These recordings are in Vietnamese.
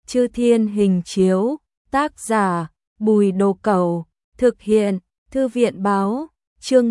Chư Thiên Hình Chiếu, tác giả Bùi Đồ Cẩu, thực hiện Thư viện Báo, chương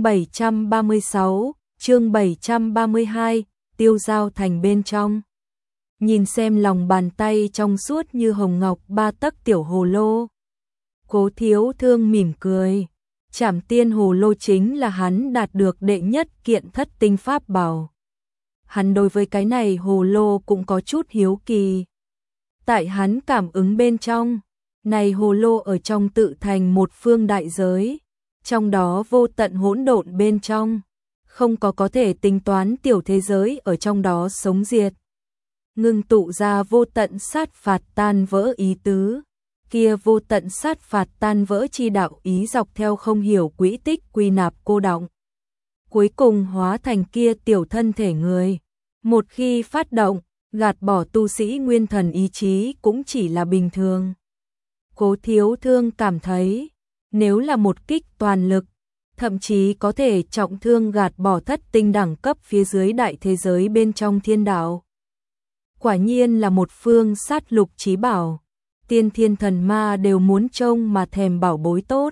736, chương 732, Tiêu Giao Thành bên trong. Nhìn xem lòng bàn tay trong suốt như hồng ngọc 3 tấc tiểu hồ lô. Cố Thiếu Thương mỉm cười, Trảm Tiên hồ lô chính là hắn đạt được đệ nhất kiện thất tinh pháp bảo. Hắn đối với cái này hồ lô cũng có chút hiếu kỳ. Tại hắn cảm ứng bên trong, này hồ lô ở trong tự thành một phương đại giới, trong đó vô tận hỗn độn bên trong, không có thể tính toán tiểu thế giới ở trong đó sống diệt. Ngưng tụ ra vô tận sát phạt tan vỡ ý tứ, kia vô tận sát phạt tan vỡ chi đạo ý dọc theo không hiểu quỹ tích quy nạp cô đọng. Cuối cùng hóa thành kia tiểu thân thể người, một khi phát động, gạt bỏ tu sĩ nguyên thần ý chí cũng chỉ là bình thường. Cố Thiếu Thương cảm thấy, nếu là một kích toàn lực, thậm chí có thể trọng thương gạt bỏ thất tinh đẳng cấp phía dưới đại thế giới bên trong thiên đạo. Quả nhiên là một phương sát lục chí bảo, tiên thiên thần ma đều muốn trông mà thèm bảo bối tốt.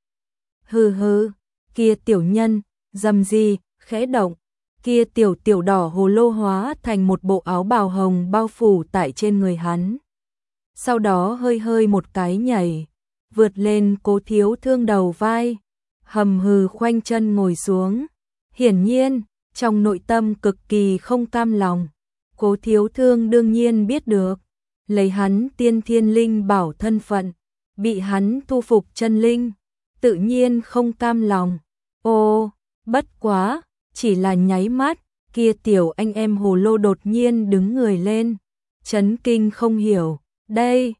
Hừ hừ, kia tiểu nhân, dầm gì, khẽ động, kia tiểu đỏ hồ lô hóa thành một bộ áo bào hồng bao phủ tại trên người hắn. Sau đó hơi một cái nhảy, vượt lên Cố Thiếu Thương đầu vai, hầm hừ khoanh chân ngồi xuống. Hiển nhiên, trong nội tâm cực kỳ không cam lòng. Cố Thiếu Thương đương nhiên biết được, lấy hắn tiên thiên linh bảo thân phận, bị hắn thu phục chân linh, tự nhiên không cam lòng. Ô, bất quá, chỉ là nháy mắt, kia tiểu anh em hồ lô đột nhiên đứng người lên, chấn kinh không hiểu, đây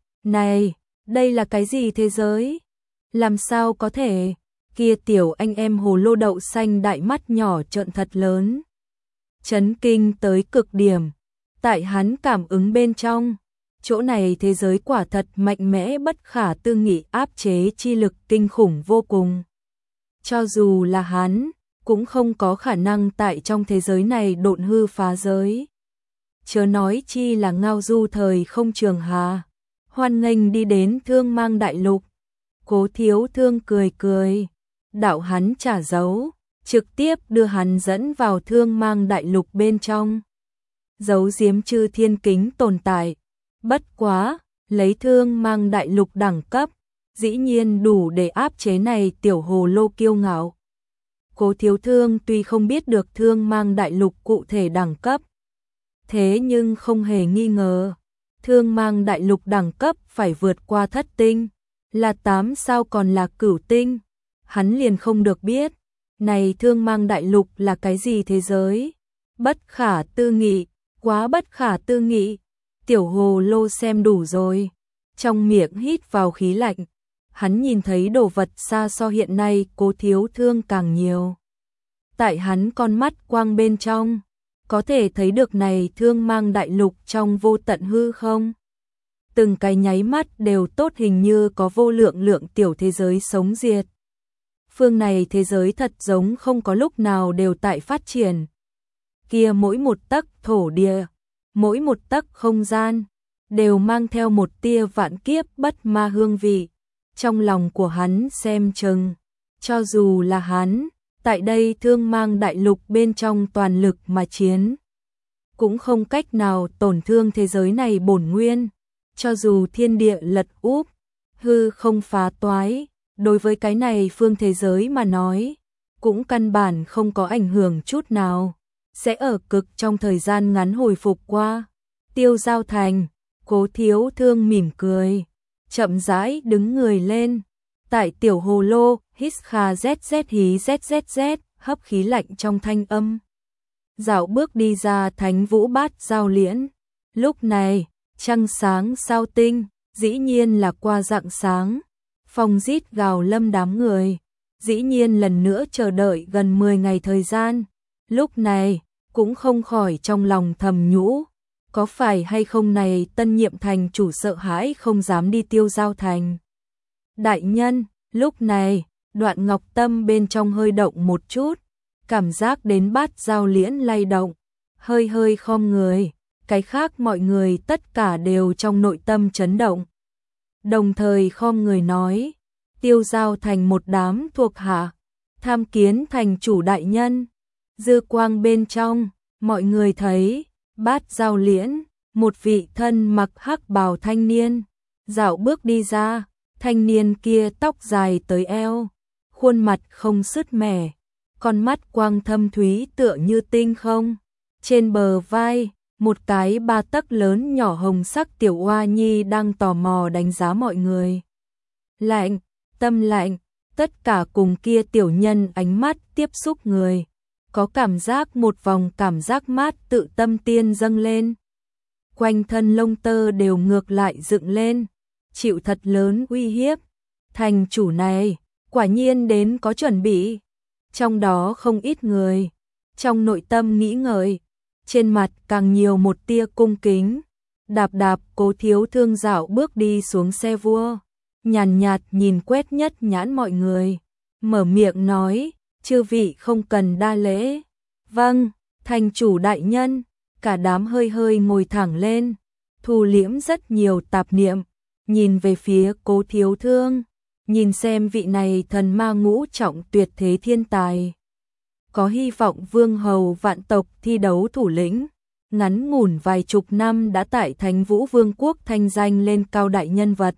là cái gì thế giới? Làm sao có thể? Kia tiểu anh em hồ lô đậu xanh đại mắt nhỏ trợn thật lớn. Chấn kinh tới cực điểm, tại hắn cảm ứng bên trong, chỗ này thế giới quả thật mạnh mẽ bất khả tư nghị áp chế chi lực kinh khủng vô cùng. Cho dù là hắn, cũng không có khả năng tại trong thế giới này độn hư phá giới. Chớ nói chi là ngao du thời không trường hà, hoan nghênh đi đến Thương Mang Đại Lục. Cố Thiếu Thương cười, đạo hắn trả dấu, trực tiếp đưa hắn dẫn vào Thương Mang Đại Lục bên trong. Giấu giếm chư thiên kính tồn tại, bất quá, lấy Thương Mang Đại Lục đẳng cấp, dĩ nhiên đủ để áp chế này tiểu hồ lô kiêu ngạo. Cố Thiếu Thương tuy không biết được Thương Mang Đại Lục cụ thể đẳng cấp, thế nhưng không hề nghi ngờ, Thương Mang Đại Lục đẳng cấp phải vượt qua thất tinh, là 8 sao còn là cửu tinh. Hắn liền không được biết, này Thương Mang Đại Lục là cái gì thế giới? Bất khả tư nghị, quá bất khả tư nghị. Tiểu hồ lô xem đủ rồi, trong miệng hít vào khí lạnh. Hắn nhìn thấy đồ vật xa so hiện nay Cố Thiếu Thương càng nhiều. Tại hắn con mắt quang bên trong, có thể thấy được này Thương Mang Đại Lục trong vô tận hư không? Từng cái nháy mắt đều tốt hình như có vô lượng tiểu thế giới sống diệt. Phương này thế giới thật giống không có lúc nào đều tại phát triển. Kia mỗi một tấc thổ địa, mỗi một tấc không gian, đều mang theo một tia vạn kiếp bất ma hương vị. Trong lòng của hắn xem chừng, cho dù là hắn, tại đây Thương Mang Đại Lục bên trong toàn lực mà chiến, cũng không cách nào tổn thương thế giới này bổn nguyên. Cho dù thiên địa lật úp, hư không phá toái, đối với cái này phương thế giới mà nói, cũng căn bản không có ảnh hưởng chút nào, sẽ ở cực trong thời gian ngắn hồi phục qua. Tiêu Giao Thành, Cố Thiếu Thương mỉm cười, chậm rãi đứng người lên, tại tiểu hồ lô, hít kha zz hí zzz, hấp khí lạnh trong thanh âm. Dạo bước đi ra Thánh Vũ Bát Giao Liễn, lúc này, trăng sáng sao tinh, dĩ nhiên là qua rạng sáng, phong rít gào lâm đám người, dĩ nhiên lần nữa chờ đợi gần 10 ngày thời gian, lúc này, cũng không khỏi trong lòng thầm nhũ, có phải hay không này tân nhiệm thành chủ sợ hãi không dám đi Tiêu Giao Thành. Đại nhân, lúc này, Đoạn Ngọc tâm bên trong hơi động một chút, cảm giác đến Bát Giao Liễn lay động, hơi khom người, cái khác mọi người tất cả đều trong nội tâm chấn động. Đồng thời khom người nói, Tiêu Giao Thành một đám thuộc hạ, tham kiến thành chủ đại nhân. Dư quang bên trong, mọi người thấy, Bát Giao Liễn, một vị thân mặc hắc bào thanh niên, dạo bước đi ra, thanh niên kia tóc dài tới eo, khuôn mặt không sứt mẻ, con mắt quang thâm thúy tựa như tinh không. Trên bờ vai, một cái 3 tấc lớn nhỏ hồng sắc tiểu oa nhi đang tò mò đánh giá mọi người. Lạnh, tâm lạnh, tất cả cùng kia tiểu nhân ánh mắt tiếp xúc người. Có cảm giác một vòng cảm giác mát tự tâm tiên dâng lên. Quanh thân lông tơ đều ngược lại dựng lên, chịu thật lớn uy hiếp. Thành chủ này, quả nhiên đến có chuẩn bị. Trong đó không ít người, trong nội tâm nghĩ ngợi, trên mặt càng nhiều một tia cung kính. Đạp đạp Cố Thiếu Thương dạo bước đi xuống xe vua, nhàn nhạt nhìn quét nhất nhãn mọi người, mở miệng nói, chư vị không cần đa lễ. Vâng, thành chủ đại nhân. Cả đám hơi hơi ngồi thẳng lên, thu liễm rất nhiều tạp niệm, nhìn về phía Cố Thiếu Thương, nhìn xem vị này thần ma ngũ trọng tuyệt thế thiên tài. Có hy vọng vương hầu vạn tộc thi đấu thủ lĩnh, ngắn ngủn vài chục năm đã tại Thánh Vũ Vương quốc thanh danh lên cao đại nhân vật.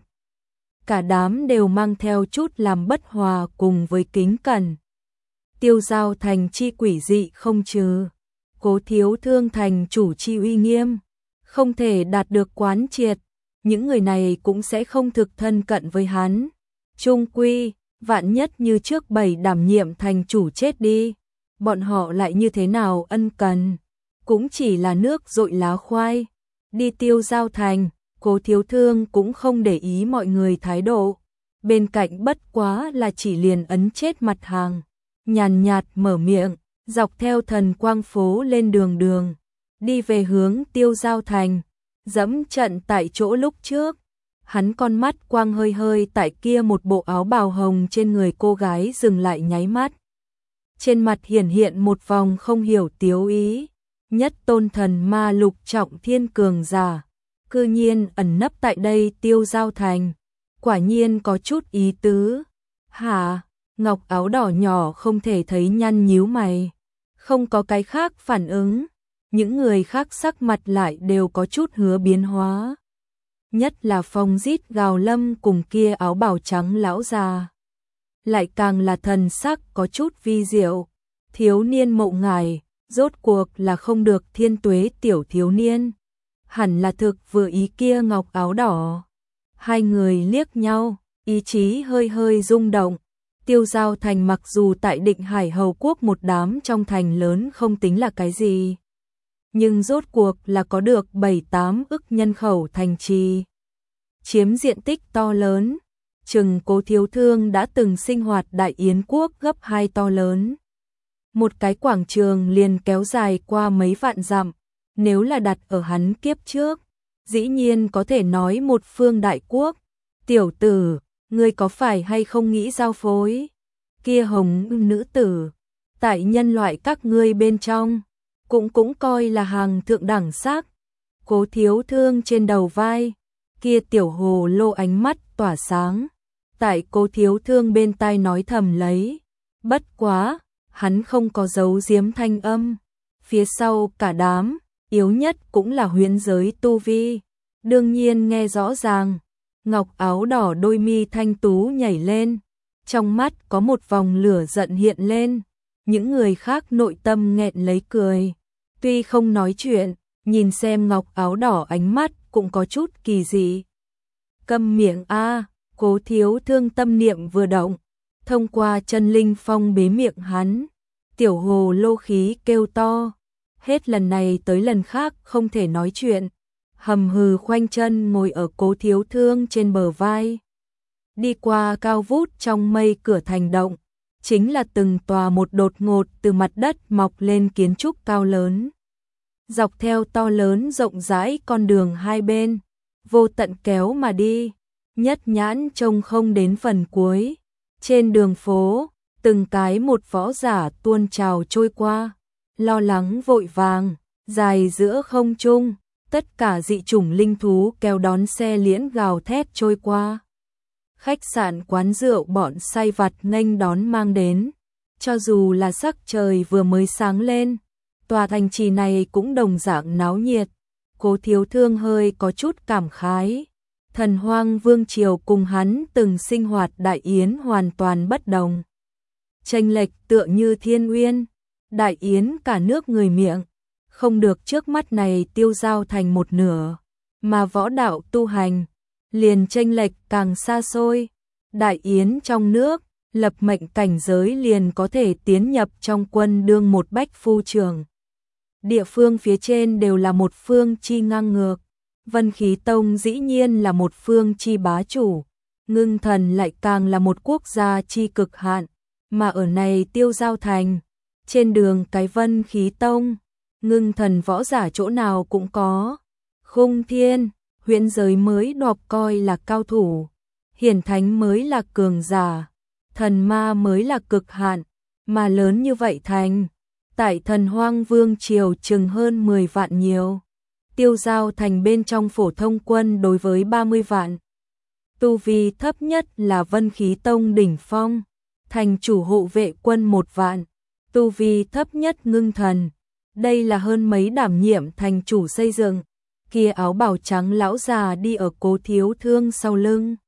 Cả đám đều mang theo chút làm bất hòa cùng với kính cẩn. Tiêu Giao Thành chi quỷ dị không trừ, Cố Thiếu Thương thành chủ chi uy nghiêm, không thể đạt được quán triệt, những người này cũng sẽ không thực thân cận với hắn. Chung quy, vạn nhất như trước 7 đảm nhiệm thành chủ chết đi, bọn họ lại như thế nào ân cần, cũng chỉ là nước dội lá khoai. Đi Tiêu Giao Thành, Cố Thiếu Thương cũng không để ý mọi người thái độ, bên cạnh bất quá là chỉ liền ấn chết mặt hàng, nhàn nhạt mở miệng, dọc theo thần quang phố lên đường đường, đi về hướng Tiêu Giao Thành, dẫm trận tại chỗ lúc trước. Hắn con mắt quang hơi hơi tại kia một bộ áo bào hồng trên người cô gái dừng lại nháy mắt. Trên mặt hiển hiện một vòng không hiểu tiếu ý, nhất tôn thần ma lục trọng thiên cường giả, cư nhiên ẩn nấp tại đây Tiêu Giao Thành, quả nhiên có chút ý tứ. Hả? Ngọc áo đỏ nhỏ không thể thấy nhăn nhíu mày, không có cái khác phản ứng, những người khác sắc mặt lại đều có chút hứa biến hóa. Nhất là Phong Rít Gào Lâm cùng kia áo bào trắng lão già, lại càng là thần sắc có chút vi diệu. Thiếu niên Mộ Ngải, rốt cuộc là không được thiên tuế tiểu thiếu niên, hẳn là thực vừa ý kia ngọc áo đỏ. Hai người liếc nhau, ý chí hơi hơi rung động. Tiêu Giao Thành mặc dù tại Định Hải Hầu Quốc một đám trong thành lớn không tính là cái gì, nhưng rốt cuộc là có được 7-8 ức nhân khẩu thành trì, chiếm diện tích to lớn, chừng Cố Thiếu Thương đã từng sinh hoạt Đại Yến quốc gấp 2 to lớn. Một cái quảng trường liền kéo dài qua mấy vạn dặm, nếu là đặt ở hắn kiếp trước, dĩ nhiên có thể nói một phương đại quốc. Tiểu tử, ngươi có phải hay không nghĩ giao phối? Kia hồng nữ tử, tại nhân loại các ngươi bên trong, cũng coi là hàng thượng đẳng sắc. Cố Thiếu Thương trên đầu vai, kia tiểu hồ lô ánh mắt tỏa sáng, tại Cố Thiếu Thương bên tai nói thầm lấy. Bất quá, hắn không có giấu giếm thanh âm. Phía sau cả đám, yếu nhất cũng là huyễn giới tu vi, đương nhiên nghe rõ ràng. Ngọc áo đỏ đôi mi thanh tú nhảy lên, trong mắt có một vòng lửa giận hiện lên. Những người khác nội tâm nghẹn lấy cười, tuy không nói chuyện, nhìn xem ngọc áo đỏ ánh mắt cũng có chút kỳ dị. Câm miệng a! Cố Thiếu Thương tâm niệm vừa động, thông qua chân linh phong bế miệng hắn. Tiểu hồ lô khí kêu to, hết lần này tới lần khác không thể nói chuyện, hầm hừ khoanh chân ngồi ở Cố Thiếu Thương trên bờ vai. Đi qua cao vút trong mây cửa thành động, chính là từng tòa một đột ngột từ mặt đất mọc lên kiến trúc cao lớn. Dọc theo to lớn rộng rãi con đường hai bên, vô tận kéo mà đi, nhất nhãn trông không đến phần cuối. Trên đường phố, từng cái một võ giả tuôn trào trôi qua, lo lắng vội vàng, dài giữa không trung, tất cả dị chủng linh thú kéo đón xe liễn gào thét trôi qua. Khách sạn quán rượu bọn say vặt nghênh đón mang đến. Cho dù là sắc trời vừa mới sáng lên, tòa thành trì này cũng đồng dạng náo nhiệt. Cố Thiếu Thương hơi có chút cảm khái. Thần Hoang Vương Triều cùng hắn từng sinh hoạt đại yến hoàn toàn bất đồng. Chênh lệch tựa như thiên uyên, đại yến cả nước người miệng, không được trước mắt này tiêu dao thành một nửa, mà võ đạo tu hành, liền chênh lệch càng xa xôi. Đại yến trong nước, lập mệnh cảnh giới liền có thể tiến nhập trong quân đương một bách phu trưởng. Địa phương phía trên đều là một phương chi ngang ngược. Vân Khí Tông dĩ nhiên là một phương chi bá chủ, Ngưng Thần lại càng là một quốc gia chi cực hạn, mà ở này tiêu giao thành, trên đường cái Vân Khí Tông, Ngưng Thần võ giả chỗ nào cũng có. Khung thiên, huyễn giới mới đọc coi là cao thủ, hiển thánh mới là cường giả, thần ma mới là cực hạn, mà lớn như vậy thành, tại Thần Hoang Vương Triều chừng hơn 10 vạn nhiều. Tiêu giao thành bên trong phổ thông quân đối với 30 vạn. Tu vi thấp nhất là Vân Khí Tông đỉnh phong, thành chủ hộ vệ quân 1 vạn. Tu vi thấp nhất Ngưng Thần. Đây là hơn mấy đảm nhiệm thành chủ xây dựng. Kia áo bào trắng lão già đi ở Cố Thiếu Thương sau lưng.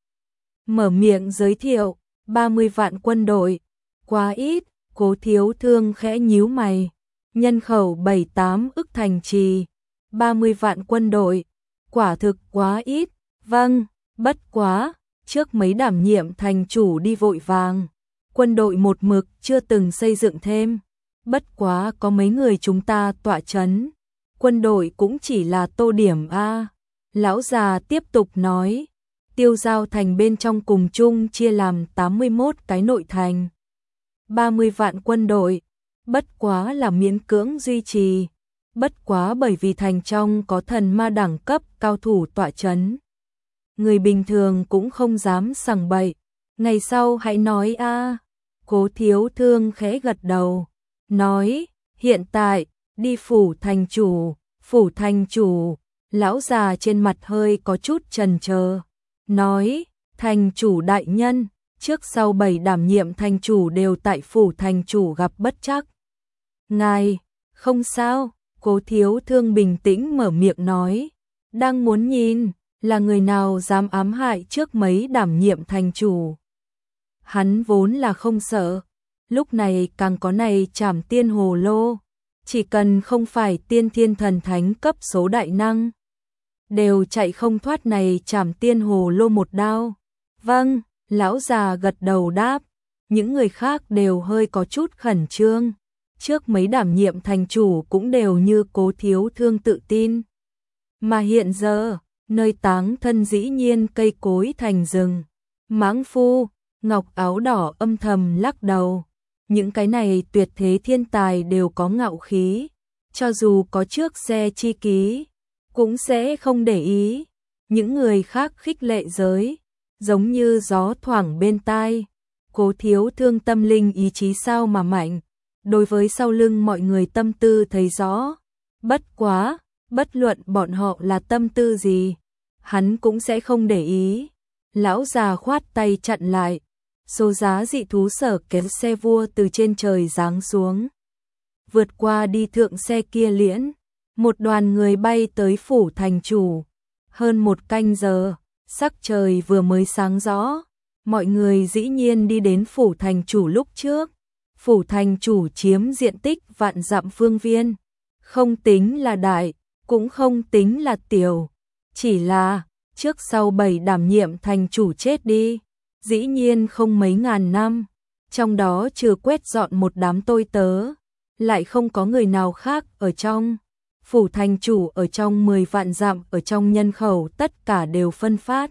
Mở miệng giới thiệu, 30 vạn quân đội. Quá ít, Cố Thiếu Thương khẽ nhíu mày. Nhân khẩu 7-8 ức thành trì. 30 vạn quân đội, quả thực quá ít. Vâng, bất quá, trước mấy đảm nhiệm thành chủ đi vội vàng, quân đội một mực chưa từng xây dựng thêm. Bất quá có mấy người chúng ta tọa chấn, quân đội cũng chỉ là tô điểm a. Lão già tiếp tục nói, tiêu giao thành bên trong cùng chung chia làm 81 cái nội thành. 30 vạn quân đội, bất quá là miễn cưỡng duy trì. Bất quá bởi vì thành trong có thần ma đẳng cấp cao thủ tọa chấn. Người bình thường cũng không dám sằng bậy. Ngày sau hãy nói a. Cố Thiếu Thương khẽ gật đầu. Nói, hiện tại, đi phủ thành chủ. Lão già trên mặt hơi có chút chần chờ. Nói, thành chủ đại nhân, trước sau 7 đảm nhiệm thành chủ đều tại phủ thành chủ gặp bất trắc. Ngài, không sao. Cố Thiếu Thương bình tĩnh mở miệng nói, đang muốn nhìn, là người nào dám ám hại trước mấy đảm nhiệm thành chủ. Hắn vốn là không sợ, lúc này càng có này Trảm Tiên Hồ Lô, chỉ cần không phải tiên thiên thần thánh cấp số đại năng, đều chạy không thoát này Trảm Tiên Hồ Lô một đao. Vâng, lão già gật đầu đáp, những người khác đều hơi có chút khẩn trương. Trước mấy đảm nhiệm thành chủ cũng đều như Cố Thiếu Thương tự tin. Mà hiện giờ, nơi táng thân dĩ nhiên cây cối thành rừng. Mãng phu, Ngọc áo đỏ âm thầm lắc đầu. Những cái này tuyệt thế thiên tài đều có ngạo khí. Cho dù có trước xe chi ký, cũng sẽ không để ý. Những người khác khích lệ giới, giống như gió thoảng bên tai. Cố Thiếu Thương tâm linh ý chí sao mà mạnh. Đối với sau lưng mọi người tâm tư thấy rõ. Bất quá, bất luận bọn họ là tâm tư gì, hắn cũng sẽ không để ý. Lão già khoát tay chặn lại. Số giá dị thú sở kéo xe vua từ trên trời giáng xuống. Vượt qua đi thượng xe kia liễn. Một đoàn người bay tới phủ thành chủ. Hơn 1 canh giờ, sắc trời vừa mới sáng rõ. Mọi người dĩ nhiên đi đến phủ thành chủ lúc trước. Phủ thành chủ chiếm diện tích vạn dặm phương viên, không tính là đại, cũng không tính là tiểu, chỉ là trước sau 7 đảm nhiệm thành chủ chết đi, dĩ nhiên không mấy ngàn năm, trong đó trừ quét dọn một đám tôi tớ, lại không có người nào khác ở trong. Phủ thành chủ ở trong 10 vạn dặm ở trong nhân khẩu tất cả đều phân phát.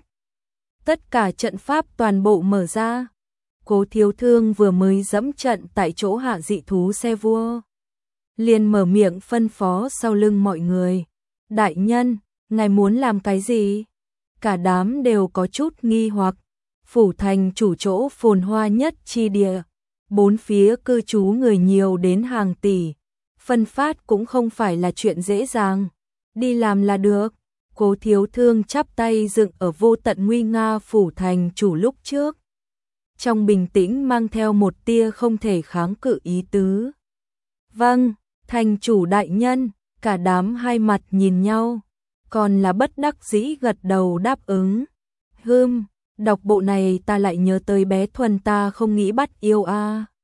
Tất cả trận pháp toàn bộ mở ra. Cố Thiếu Thương vừa mới dẫm trận tại chỗ hạ dị thú xe vua. Liền mở miệng phân phó sau lưng mọi người. Đại nhân, ngài muốn làm cái gì? Cả đám đều có chút nghi hoặc. Phủ thành chủ chỗ phồn hoa nhất chi địa. 4 phía cư trú người nhiều đến hàng tỷ. Phân phát cũng không phải là chuyện dễ dàng. đi làm là được. Cố Thiếu Thương chắp tay dựng ở vô tận nguy nga phủ thành chủ lúc trước. Trong bình tĩnh mang theo một tia không thể kháng cự ý tứ. Vâng, thành chủ đại nhân, cả đám hai mặt nhìn nhau, còn là bất đắc dĩ gật đầu đáp ứng. Đọc bộ này ta lại nhớ tới bé Thuần ta không nghĩ bắt yêu a.